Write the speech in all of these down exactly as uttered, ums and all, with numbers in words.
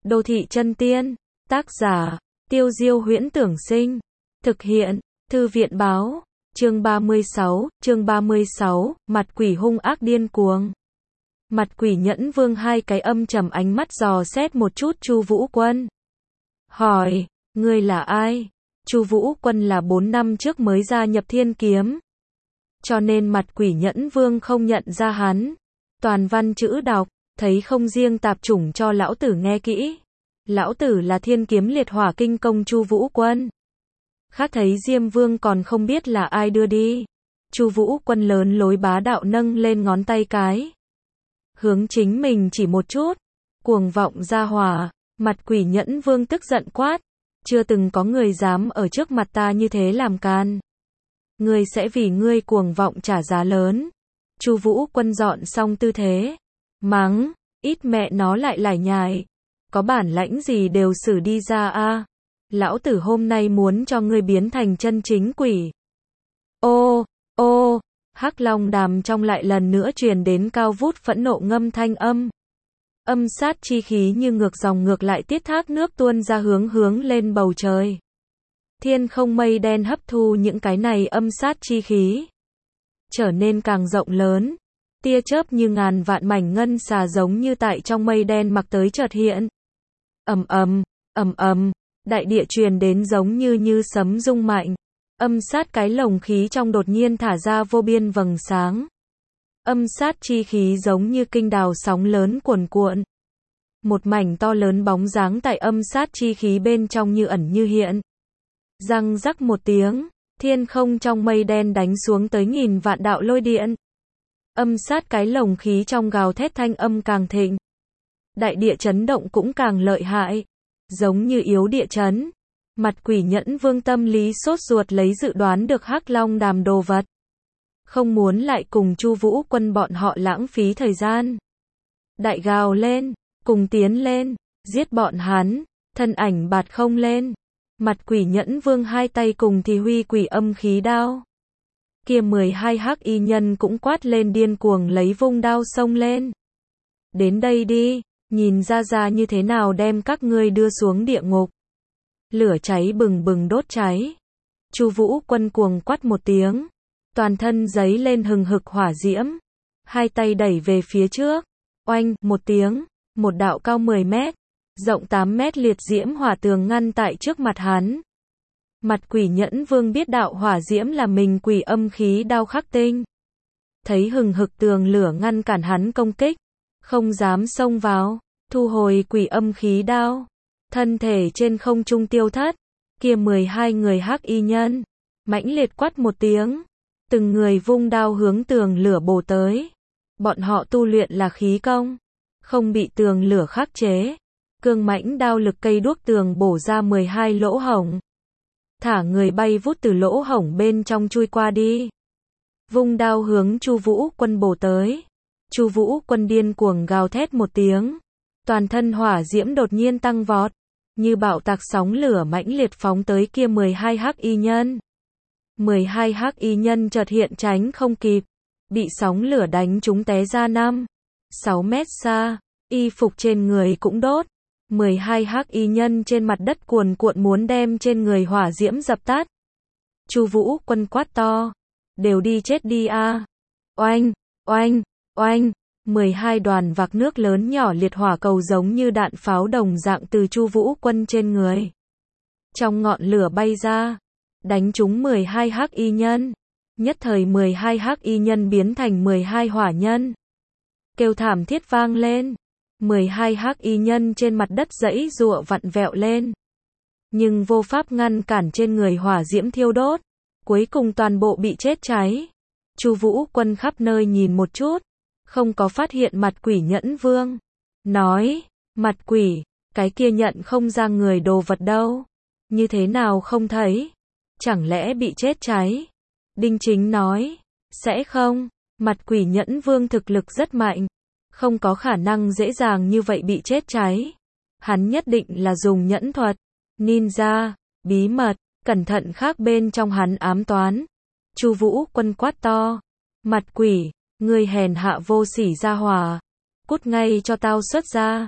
Đô thị chân tiên, tác giả, Tiêu Diêu Huyễn Tưởng Sinh, thực hiện, Thư viện báo, chương ba mươi sáu, chương ba mươi sáu, mặt quỷ hung ác điên cuồng. Mặt quỷ Nhẫn Vương hai cái âm trầm ánh mắt dò xét một chút Chu Vũ Quân. Hỏi, ngươi là ai? Chu Vũ Quân là bốn năm trước mới gia nhập Thiên Kiếm. Cho nên mặt quỷ Nhẫn Vương không nhận ra hắn. Toàn văn chữ đọc, thấy không riêng tạp chủng cho lão tử nghe kỹ. Lão tử là Thiên Kiếm liệt hỏa kinh công Chu Vũ Quân. Khác thấy Diêm Vương còn không biết là ai đưa đi. Chu Vũ Quân lớn lối bá đạo nâng lên ngón tay cái. Hướng chính mình chỉ một chút. Cuồng vọng ra hỏa. Mặt quỷ Nhẫn Vương tức giận quát. Chưa từng có người dám ở trước mặt ta như thế làm can. Ngươi sẽ vì ngươi cuồng vọng trả giá lớn. Chu Vũ Quân dọn xong tư thế. Mắng, ít mẹ nó lại lải nhải. Có bản lãnh gì đều xử đi ra a. Lão tử hôm nay muốn cho ngươi biến thành chân chính quỷ. Ô, ô, Hắc Long Đàm trong lại lần nữa truyền đến cao vút phẫn nộ ngâm thanh âm. Âm sát chi khí như ngược dòng ngược lại tiết thác nước tuôn ra hướng hướng lên bầu trời. Thiên không mây đen hấp thu những cái này âm sát chi khí. Trở nên càng rộng lớn. Tia chớp như ngàn vạn mảnh ngân xà giống như tại trong mây đen mặc tới chợt hiện. Ầm ầm, ầm ầm, đại địa truyền đến giống như như sấm rung mạnh. Âm sát cái lồng khí trong đột nhiên thả ra vô biên vầng sáng. Âm sát chi khí giống như kinh đào sóng lớn cuồn cuộn. Một mảnh to lớn bóng dáng tại âm sát chi khí bên trong như ẩn như hiện. Răng rắc một tiếng, thiên không trong mây đen đánh xuống tới nghìn vạn đạo lôi điện. Âm sát cái lồng khí trong gào thét thanh âm càng thịnh. Đại địa chấn động cũng càng lợi hại. Giống như yếu địa chấn. Mặt quỷ Nhẫn Vương tâm lý sốt ruột lấy dự đoán được Hắc Long Đàm đồ vật. Không muốn lại cùng Chu Vũ Quân bọn họ lãng phí thời gian. Đại gào lên, cùng tiến lên, giết bọn hắn, thân ảnh bạt không lên. Mặt quỷ Nhẫn Vương hai tay cùng thì huy quỷ âm khí đao. Kia mười hai hắc y nhân cũng quát lên điên cuồng lấy vung đao xông lên. Đến đây đi, nhìn ra ra như thế nào đem các ngươi đưa xuống địa ngục. Lửa cháy bừng bừng đốt cháy. Chu Vũ Quân cuồng quát một tiếng. Toàn thân giấy lên hừng hực hỏa diễm. Hai tay đẩy về phía trước. Oanh, một tiếng. Một đạo cao mười mét. Rộng tám mét liệt diễm hỏa tường ngăn tại trước mặt hắn. Mặt quỷ Nhẫn Vương biết đạo hỏa diễm là mình quỷ âm khí đao khắc tinh. Thấy hừng hực tường lửa ngăn cản hắn công kích. Không dám xông vào. Thu hồi quỷ âm khí đao. Thân thể trên không trung tiêu thất. Kia mười hai người hắc y nhân. Mãnh liệt quát một tiếng. Từng người vung đao hướng tường lửa bổ tới. Bọn họ tu luyện là khí công. Không bị tường lửa khắc chế. Cương mãnh đao lực cây đuốc tường bổ ra mười hai lỗ hổng. Thả người bay vút từ lỗ hổng bên trong chui qua đi. Vung đao hướng Chu Vũ Quân bổ tới. Chu Vũ Quân điên cuồng gào thét một tiếng. Toàn thân hỏa diễm đột nhiên tăng vọt. Như bạo tạc sóng lửa mãnh liệt phóng tới kia mười hai hắc y nhân. mười hai hắc y nhân chợt hiện tránh không kịp. Bị sóng lửa đánh trúng té ra năm, sáu mét xa. Y phục trên người cũng đốt. mười hai hắc y nhân trên mặt đất cuồn cuộn muốn đem trên người hỏa diễm dập tắt. Chu Vũ Quân quát to. Đều đi chết đi a. Oanh, oanh, oanh. mười hai đoàn vạc nước lớn nhỏ liệt hỏa cầu giống như đạn pháo đồng dạng từ Chu Vũ Quân trên người. Trong ngọn lửa bay ra. Đánh trúng mười hai hắc y nhân. Nhất thời mười hai hắc y nhân biến thành mười hai hỏa nhân. Kêu thảm thiết vang lên. mười hai hắc y nhân trên mặt đất giãy giụa vặn vẹo lên. Nhưng vô pháp ngăn cản trên người hỏa diễm thiêu đốt. Cuối cùng toàn bộ bị chết cháy. Chu Vũ Quân khắp nơi nhìn một chút. Không có phát hiện mặt quỷ Nhẫn Vương. Nói, mặt quỷ, cái kia nhận không ra người đồ vật đâu. Như thế nào không thấy? Chẳng lẽ bị chết cháy? Đinh Chính nói, sẽ không. Mặt quỷ Nhẫn Vương thực lực rất mạnh. Không có khả năng dễ dàng như vậy bị chết cháy. Hắn nhất định là dùng nhẫn thuật, ninja, bí mật, cẩn thận khác bên trong hắn ám toán. Chu Vũ Quân quát to. Mặt quỷ, ngươi hèn hạ vô sỉ gia hỏa. Cút ngay cho tao xuất ra.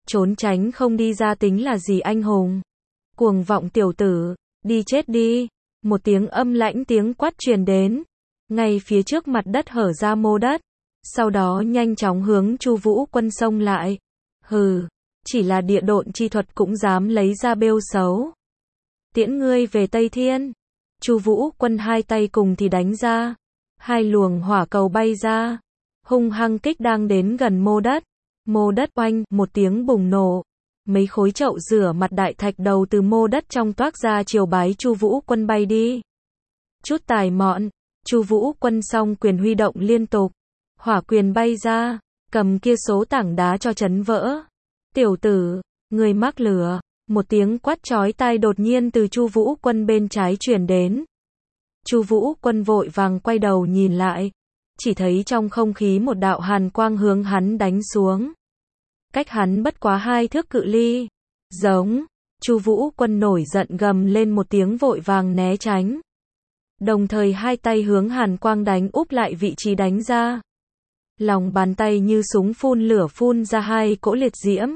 trốn tránh không đi ra tính là gì anh hùng. Cuồng vọng tiểu tử, đi chết đi. Một tiếng âm lãnh tiếng quát truyền đến. Ngay phía trước mặt đất hở ra mô đất. Sau đó nhanh chóng hướng Chu Vũ Quân xông lại. Hừ, chỉ là địa độn chi thuật cũng dám lấy ra bêu xấu. Tiễn ngươi về Tây Thiên. Chu Vũ Quân hai tay cùng thì đánh ra. Hai luồng hỏa cầu bay ra. Hung hăng kích đang đến gần mô đất. Mô đất oanh, một tiếng bùng nổ. Mấy khối chậu rửa mặt đại thạch đầu từ mô đất trong toát ra chiều bái Chu Vũ Quân bay đi. Chút tài mọn, Chu Vũ Quân song quyền huy động liên tục. Hỏa quyền bay ra, cầm kia số tảng đá cho chấn vỡ. Tiểu tử, người mắc lửa. Một tiếng quát chói tai đột nhiên từ Chu Vũ Quân bên trái truyền đến. Chu Vũ Quân vội vàng quay đầu nhìn lại. Chỉ thấy trong không khí một đạo hàn quang hướng hắn đánh xuống. Cách hắn bất quá hai thước cự ly. Giống, Chu Vũ Quân nổi giận gầm lên một tiếng vội vàng né tránh. Đồng thời hai tay hướng hàn quang đánh úp lại vị trí đánh ra. Lòng bàn tay như súng phun lửa phun ra hai cỗ liệt diễm.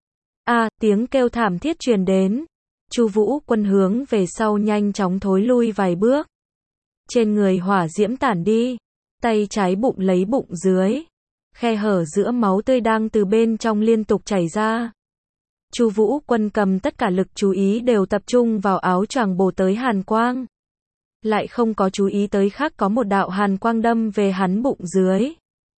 A, à, tiếng kêu thảm thiết truyền đến. Chu Vũ Quân hướng về sau nhanh chóng thối lui vài bước. Trên người hỏa diễm tản đi, tay trái bụng lấy bụng dưới. Khe hở giữa máu tươi đang từ bên trong liên tục chảy ra. Chu Vũ Quân cầm tất cả lực chú ý đều tập trung vào áo choàng bổ tới hàn quang. Lại không có chú ý tới khác có một đạo hàn quang đâm về hắn bụng dưới.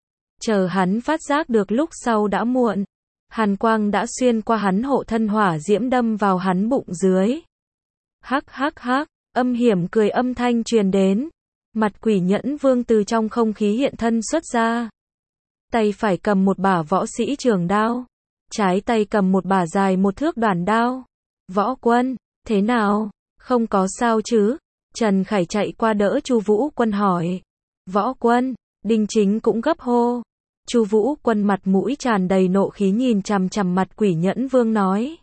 Chờ hắn phát giác được lúc sau đã muộn. Hàn quang đã xuyên qua hắn hộ thân hỏa diễm đâm vào hắn bụng dưới. Hắc hắc hắc, âm hiểm cười âm thanh truyền đến. Mặt quỷ nhẫn vương từ trong không khí hiện thân xuất ra. Tay phải cầm một bả võ sĩ trường đao. Trái tay cầm một bả dài một thước đoản đao. Võ Quân, thế nào? Không có sao chứ? Trần Khải chạy qua đỡ Chu Vũ Quân hỏi. Võ Quân, Đinh Chính cũng gấp hô. Chu Vũ Quân mặt mũi tràn đầy nộ khí nhìn chằm chằm mặt quỷ nhẫn vương nói.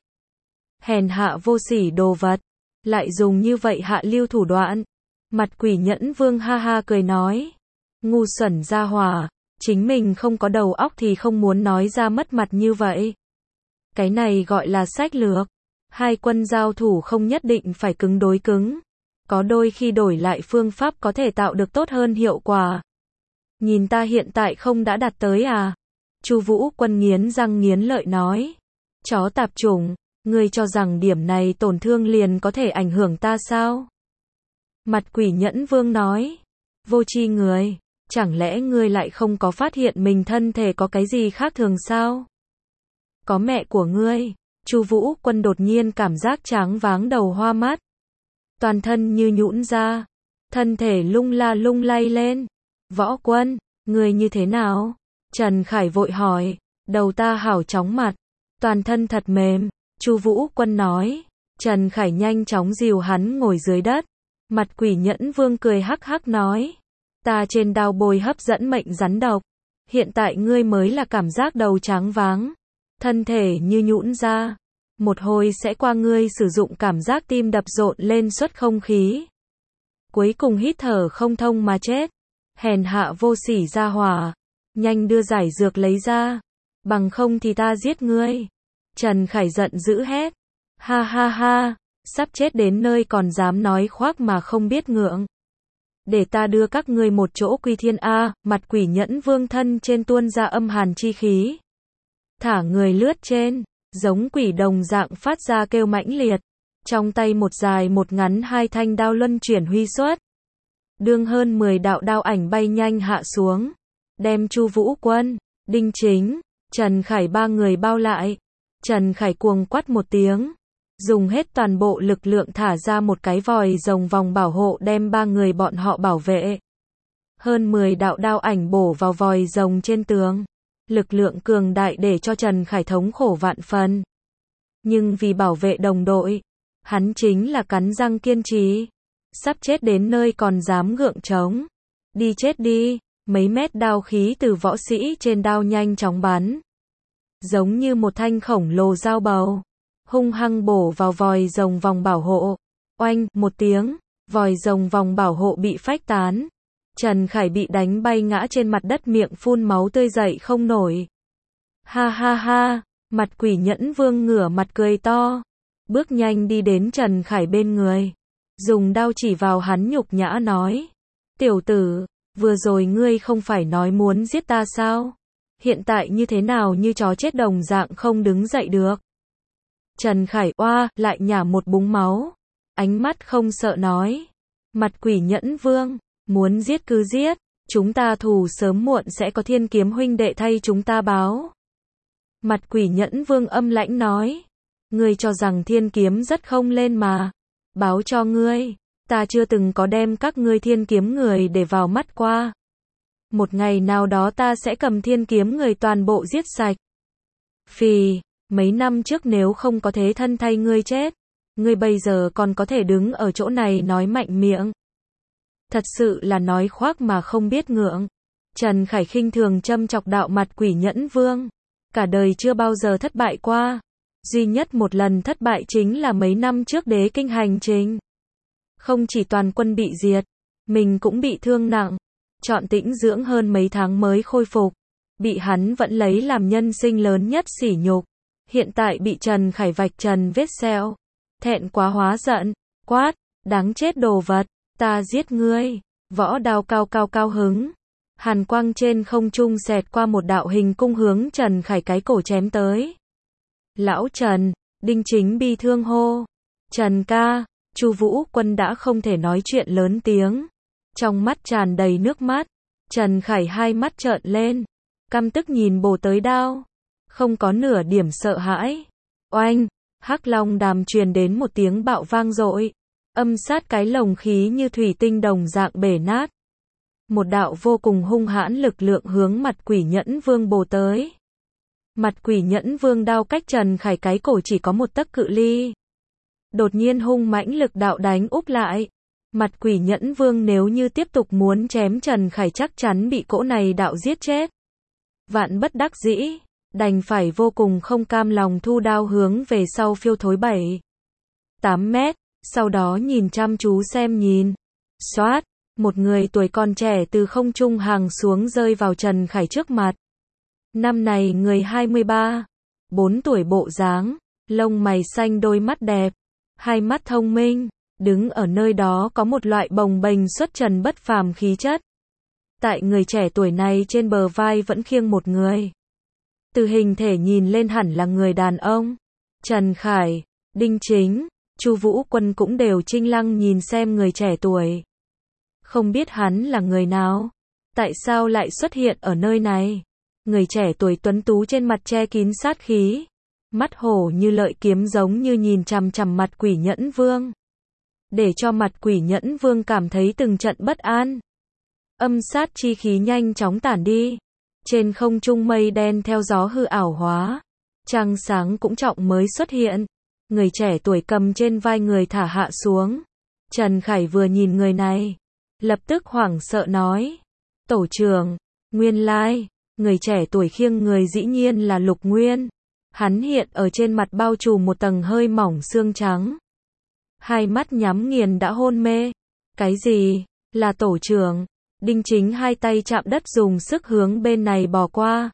Hèn hạ vô sỉ đồ vật. Lại dùng như vậy hạ lưu thủ đoạn. Mặt quỷ nhẫn vương ha ha cười nói. Ngu xuẩn gia hỏa. Chính mình không có đầu óc thì không muốn nói ra mất mặt như vậy. Cái này gọi là sách lược. Hai quân giao thủ không nhất định phải cứng đối cứng. Có đôi khi đổi lại phương pháp có thể tạo được tốt hơn hiệu quả. Nhìn ta hiện tại không đã đạt tới à? Chu Vũ Quân nghiến răng nghiến lợi nói. Chó tạp chủng, ngươi cho rằng điểm này tổn thương liền có thể ảnh hưởng ta sao? Mặt quỷ nhẫn vương nói. Vô tri người, chẳng lẽ ngươi lại không có phát hiện mình thân thể có cái gì khác thường sao? Có mẹ của ngươi. Chu Vũ Quân đột nhiên cảm giác choáng váng đầu hoa mắt. Toàn thân như nhũn ra. Thân thể lung la lung lay lên. Võ Quân, người như thế nào? Trần Khải vội hỏi. Đầu ta hảo chóng mặt. Toàn thân thật mềm. Chu Vũ Quân nói. Trần Khải nhanh chóng dìu hắn ngồi dưới đất. Mặt quỷ nhẫn vương cười hắc hắc nói. Ta trên đao bồi hấp dẫn mệnh rắn độc. Hiện tại ngươi mới là cảm giác đầu choáng váng. Thân thể như nhũn ra. Một hồi sẽ qua ngươi sử dụng cảm giác tim đập rộn lên suất không khí. Cuối cùng hít thở không thông mà chết. Hèn hạ vô sỉ gia hỏa. Nhanh đưa giải dược lấy ra. Bằng không thì ta giết ngươi. Trần Khải giận dữ hét. Ha ha ha. Sắp chết đến nơi còn dám nói khoác mà không biết ngượng. Để ta đưa các ngươi một chỗ quy thiên A. Mặt quỷ nhẫn vương thân trên tuôn ra âm hàn chi khí. Thả người lướt trên. Giống quỷ đồng dạng phát ra kêu mãnh liệt. Trong tay một dài một ngắn hai thanh đao luân chuyển huy xuất. Đương hơn mười đạo đao ảnh bay nhanh hạ xuống. Đem Chu Vũ Quân, Đinh Chính, Trần Khải ba người bao lại. Trần Khải cuồng quát một tiếng. Dùng hết toàn bộ lực lượng thả ra một cái vòi rồng vòng bảo hộ đem ba người bọn họ bảo vệ. Hơn mười đạo đao ảnh bổ vào vòi rồng trên tường. Lực lượng cường đại để cho Trần Khải thống khổ vạn phần. Nhưng vì bảo vệ đồng đội, hắn chính là cắn răng kiên trì. Sắp chết đến nơi còn dám gượng chống. Đi chết đi, mấy mét đao khí từ võ sĩ trên đao nhanh chóng bắn. Giống như một thanh khổng lồ dao bầu. Hung hăng bổ vào vòi rồng vòng bảo hộ. Oanh, một tiếng, vòi rồng vòng bảo hộ bị phách tán. Trần Khải bị đánh bay ngã trên mặt đất miệng phun máu tươi dậy không nổi. Ha ha ha, Mặt quỷ nhẫn vương ngửa mặt cười to, bước nhanh đi đến Trần Khải bên người, dùng đao chỉ vào hắn nhục nhã nói, tiểu tử, vừa rồi ngươi không phải nói muốn giết ta sao? Hiện tại như thế nào như chó chết đồng dạng không đứng dậy được? Trần Khải oa, lại nhả một búng máu, ánh mắt không sợ nói, mặt quỷ nhẫn vương, muốn giết cứ giết, chúng ta thù sớm muộn sẽ có Thiên Kiếm huynh đệ thay chúng ta báo. Mặt quỷ nhẫn vương âm lãnh nói, ngươi cho rằng Thiên Kiếm rất không lên mà, báo cho ngươi, ta chưa từng có đem các ngươi Thiên Kiếm người để vào mắt qua. Một ngày nào đó ta sẽ cầm Thiên Kiếm người toàn bộ giết sạch. Phì, mấy năm trước nếu không có thế thân thay ngươi chết, ngươi bây giờ còn có thể đứng ở chỗ này nói mạnh miệng. Thật sự là nói khoác mà không biết ngượng. Trần Khải khinh thường châm chọc đạo mặt quỷ nhẫn vương, cả đời chưa bao giờ thất bại qua. Duy nhất một lần thất bại chính là mấy năm trước đế kinh hành trình. Không chỉ toàn quân bị diệt, mình cũng bị thương nặng, chọn tĩnh dưỡng hơn mấy tháng mới khôi phục. Bị hắn vẫn lấy làm nhân sinh lớn nhất sỉ nhục. Hiện tại bị Trần Khải vạch trần vết sẹo. Thẹn quá hóa giận, quát, đáng chết đồ vật, ta giết ngươi. Võ đao cao cao cao hứng. Hàn quang trên không trung xẹt qua một đạo hình cung hướng Trần Khải cái cổ chém tới. Lão Trần, Đinh Chính bi thương hô. Trần ca, Chu Vũ Quân đã không thể nói chuyện lớn tiếng. Trong mắt tràn đầy nước mắt. Trần Khải hai mắt trợn lên, căm tức nhìn bổ tới đao. Không có nửa điểm sợ hãi. Oanh, hắc long đàm truyền đến một tiếng bạo vang dội. Âm sát cái lồng khí như thủy tinh đồng dạng bể nát. Một đạo vô cùng hung hãn lực lượng hướng mặt quỷ nhẫn vương bổ tới. Mặt quỷ nhẫn vương đao cách Trần Khải cái cổ chỉ có một tấc cự ly. Đột nhiên hung mãnh lực đạo đánh úp lại. Mặt quỷ nhẫn vương nếu như tiếp tục muốn chém Trần Khải chắc chắn bị cỗ này đạo giết chết. Vạn bất đắc dĩ, đành phải vô cùng không cam lòng thu đao hướng về sau phiêu thối bảy tám mét, sau đó nhìn chăm chú xem nhìn. Xoát, một người tuổi còn trẻ từ không trung hàng xuống rơi vào Trần Khải trước mặt. Năm này người hai mươi ba, bốn tuổi bộ dáng, lông mày xanh đôi mắt đẹp, hai mắt thông minh, đứng ở nơi đó có một loại bồng bềnh xuất trần bất phàm khí chất. Tại người trẻ tuổi này trên bờ vai vẫn khiêng một người. Từ hình thể nhìn lên hẳn là người đàn ông. Trần Khải, Đinh Chính, Chu Vũ Quân cũng đều trinh lăng nhìn xem người trẻ tuổi. Không biết hắn là người nào, tại sao lại xuất hiện ở nơi này. Người trẻ tuổi tuấn tú trên mặt che kín sát khí, mắt hổ như lợi kiếm giống như nhìn chằm chằm mặt quỷ nhẫn vương. Để cho mặt quỷ nhẫn vương cảm thấy từng trận bất an. Âm sát chi khí nhanh chóng tản đi. Trên không trung mây đen theo gió hư ảo hóa. Trăng sáng cũng trọng mới xuất hiện. Người trẻ tuổi cầm trên vai người thả hạ xuống. Trần Khải vừa nhìn người này, lập tức hoảng sợ nói. Tổ trưởng, nguyên lai, người trẻ tuổi khiêng người dĩ nhiên là Lục Nguyên. Hắn hiện ở trên mặt bao trùm một tầng hơi mỏng xương trắng. Hai mắt nhắm nghiền đã hôn mê. Cái gì? Là tổ trưởng. Đinh Chính hai tay chạm đất dùng sức hướng bên này bò qua.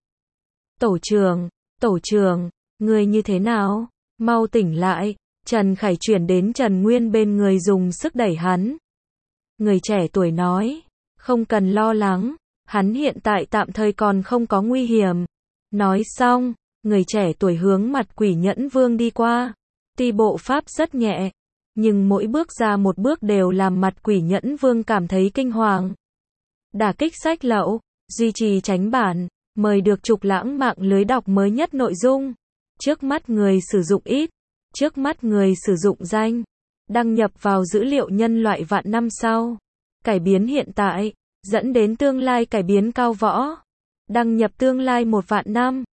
Tổ trưởng, tổ trưởng, người như thế nào? Mau tỉnh lại. Trần Khải chuyển đến Trần Nguyên bên người dùng sức đẩy hắn. Người trẻ tuổi nói, không cần lo lắng, hắn hiện tại tạm thời còn không có nguy hiểm. Nói xong, người trẻ tuổi hướng mặt quỷ nhẫn vương đi qua. Tuy bộ pháp rất nhẹ, nhưng mỗi bước ra một bước đều làm mặt quỷ nhẫn vương cảm thấy kinh hoàng. Đả kích sách lậu, duy trì tránh bản, mời được Trục Lãng mạng lưới đọc mới nhất nội dung. Trước mắt người sử dụng ít, trước mắt người sử dụng danh, đăng nhập vào dữ liệu nhân loại vạn năm sau. Cải biến hiện tại, dẫn đến tương lai cải biến cao võ. Đăng nhập tương lai một vạn năm.